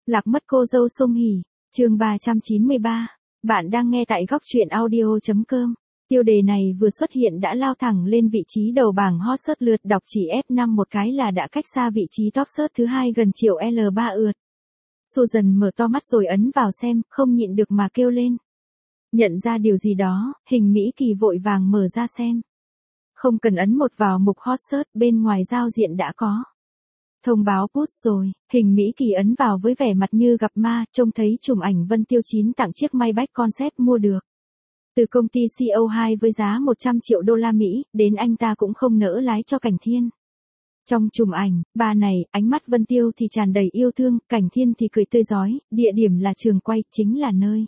Lạc mất cô dâu Song Hỷ, chương 393. Bạn đang nghe tại góc truyện audio.com. Tiêu đề này vừa xuất hiện đã lao thẳng lên vị trí đầu bảng hot search lượt đọc chỉ F5 một cái là đã cách xa vị trí top search thứ 2 gần triệu L3 ượt. Susan mở to mắt rồi ấn vào xem, không nhịn được mà kêu lên. Nhận ra điều gì đó, Hình Mỹ Kỳ vội vàng mở ra xem. Không cần ấn một vào mục hot search, bên ngoài giao diện đã có thông báo post rồi. Hình Mỹ Kỳ ấn vào với vẻ mặt như gặp ma, trông thấy chùm ảnh Vân Tiêu 9 tặng chiếc Maybach Concept mua được từ công ty CO2 với giá 100 triệu đô la Mỹ, đến anh ta cũng không nỡ lái cho Cảnh Thiên. Trong chùm ảnh, ba này, ánh mắt Vân Tiêu thì tràn đầy yêu thương, Cảnh Thiên thì cười tươi rói, địa điểm là trường quay, chính là nơi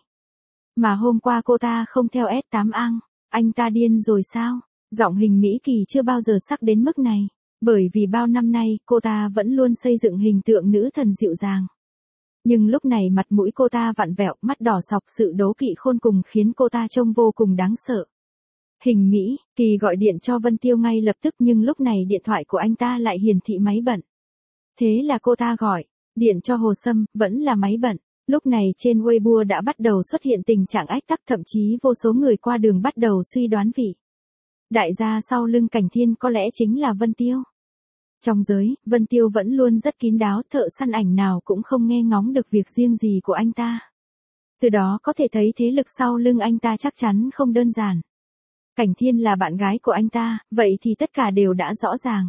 mà hôm qua cô ta không theo S8 Ang. Anh ta điên rồi sao? Giọng Hình Mỹ Kỳ chưa bao giờ sắc đến mức này. Bởi vì bao năm nay, cô ta vẫn luôn xây dựng hình tượng nữ thần dịu dàng. Nhưng lúc này mặt mũi cô ta vặn vẹo, mắt đỏ sọc, sự đố kỵ khôn cùng khiến cô ta trông vô cùng đáng sợ. Hình Mỹ Kỳ gọi điện cho Vân Tiêu ngay lập tức, nhưng lúc này điện thoại của anh ta lại hiển thị máy bận. Thế là cô ta gọi điện cho Hồ Sâm, vẫn là máy bận. Lúc này trên Weibo đã bắt đầu xuất hiện tình trạng ách tắc, thậm chí vô số người qua đường bắt đầu suy đoán vị đại gia sau lưng Cảnh Thiên có lẽ chính là Vân Tiêu. Trong giới, Vân Tiêu vẫn luôn rất kín đáo, thợ săn ảnh nào cũng không nghe ngóng được việc riêng gì của anh ta. Từ đó có thể thấy thế lực sau lưng anh ta chắc chắn không đơn giản. Cảnh Thiên là bạn gái của anh ta, vậy thì tất cả đều đã rõ ràng.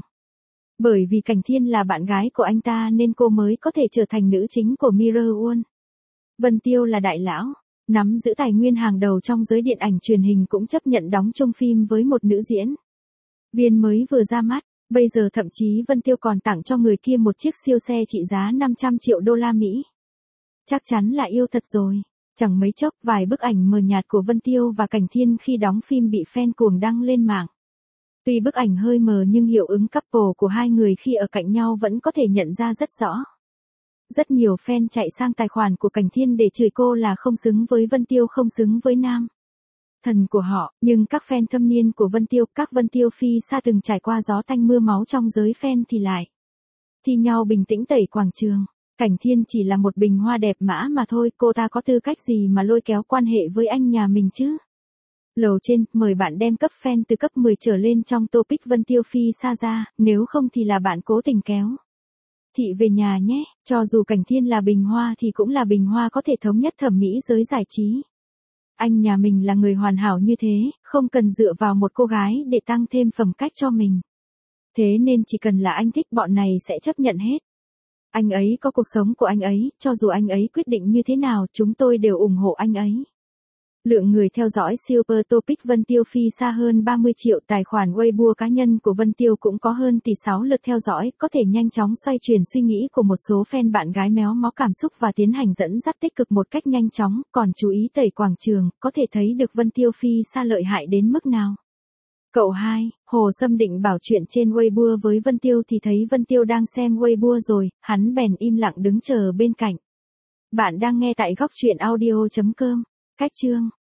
Bởi vì Cảnh Thiên là bạn gái của anh ta nên cô mới có thể trở thành nữ chính của Mirror World. Vân Tiêu là đại lão, nắm giữ tài nguyên hàng đầu trong giới điện ảnh truyền hình, cũng chấp nhận đóng chung phim với một nữ diễn viên mới vừa ra mắt. Bây giờ thậm chí Vân Tiêu còn tặng cho người kia một chiếc siêu xe trị giá 500 triệu đô la Mỹ. Chắc chắn là yêu thật rồi. Chẳng mấy chốc, vài bức ảnh mờ nhạt của Vân Tiêu và Cảnh Thiên khi đóng phim bị fan cuồng đăng lên mạng. Tuy bức ảnh hơi mờ nhưng hiệu ứng couple của hai người khi ở cạnh nhau vẫn có thể nhận ra rất rõ. Rất nhiều fan chạy sang tài khoản của Cảnh Thiên để chửi cô là không xứng với Vân Tiêu, không xứng với nam thần của họ, nhưng các fan thâm niên của Vân Tiêu, các Vân Tiêu phi xa từng trải qua gió tanh mưa máu trong giới fan thì lại thi nhau bình tĩnh tẩy quảng trường. Cảnh Thiên chỉ là một bình hoa đẹp mã mà thôi, cô ta có tư cách gì mà lôi kéo quan hệ với anh nhà mình chứ? Lầu trên, mời bạn đem cấp fan từ cấp 10 trở lên trong topic Vân Tiêu phi xa ra, nếu không thì là bạn cố tình kéo thị về nhà nhé. Cho dù Cảnh Thiên là bình hoa thì cũng là bình hoa có thể thống nhất thẩm mỹ giới giải trí. Anh nhà mình là người hoàn hảo như thế, không cần dựa vào một cô gái để tăng thêm phẩm cách cho mình. Thế nên chỉ cần là anh thích, bọn này sẽ chấp nhận hết. Anh ấy có cuộc sống của anh ấy, cho dù anh ấy quyết định như thế nào, chúng tôi đều ủng hộ anh ấy. Lượng người theo dõi Super Topic Vân Tiêu phi xa hơn 30 triệu, tài khoản Weibo cá nhân của Vân Tiêu cũng có hơn tỷ 6 lượt theo dõi, có thể nhanh chóng xoay chuyển suy nghĩ của một số fan bạn gái méo mó cảm xúc và tiến hành dẫn dắt tích cực một cách nhanh chóng, còn chú ý tẩy quảng trường, có thể thấy được Vân Tiêu phi xa lợi hại đến mức nào. Cậu 2, Hồ Sâm định bảo chuyện trên Weibo với Vân Tiêu thì thấy Vân Tiêu đang xem Weibo rồi, hắn bèn im lặng đứng chờ bên cạnh. Bạn đang nghe tại góc truyện audio.com. Cách chương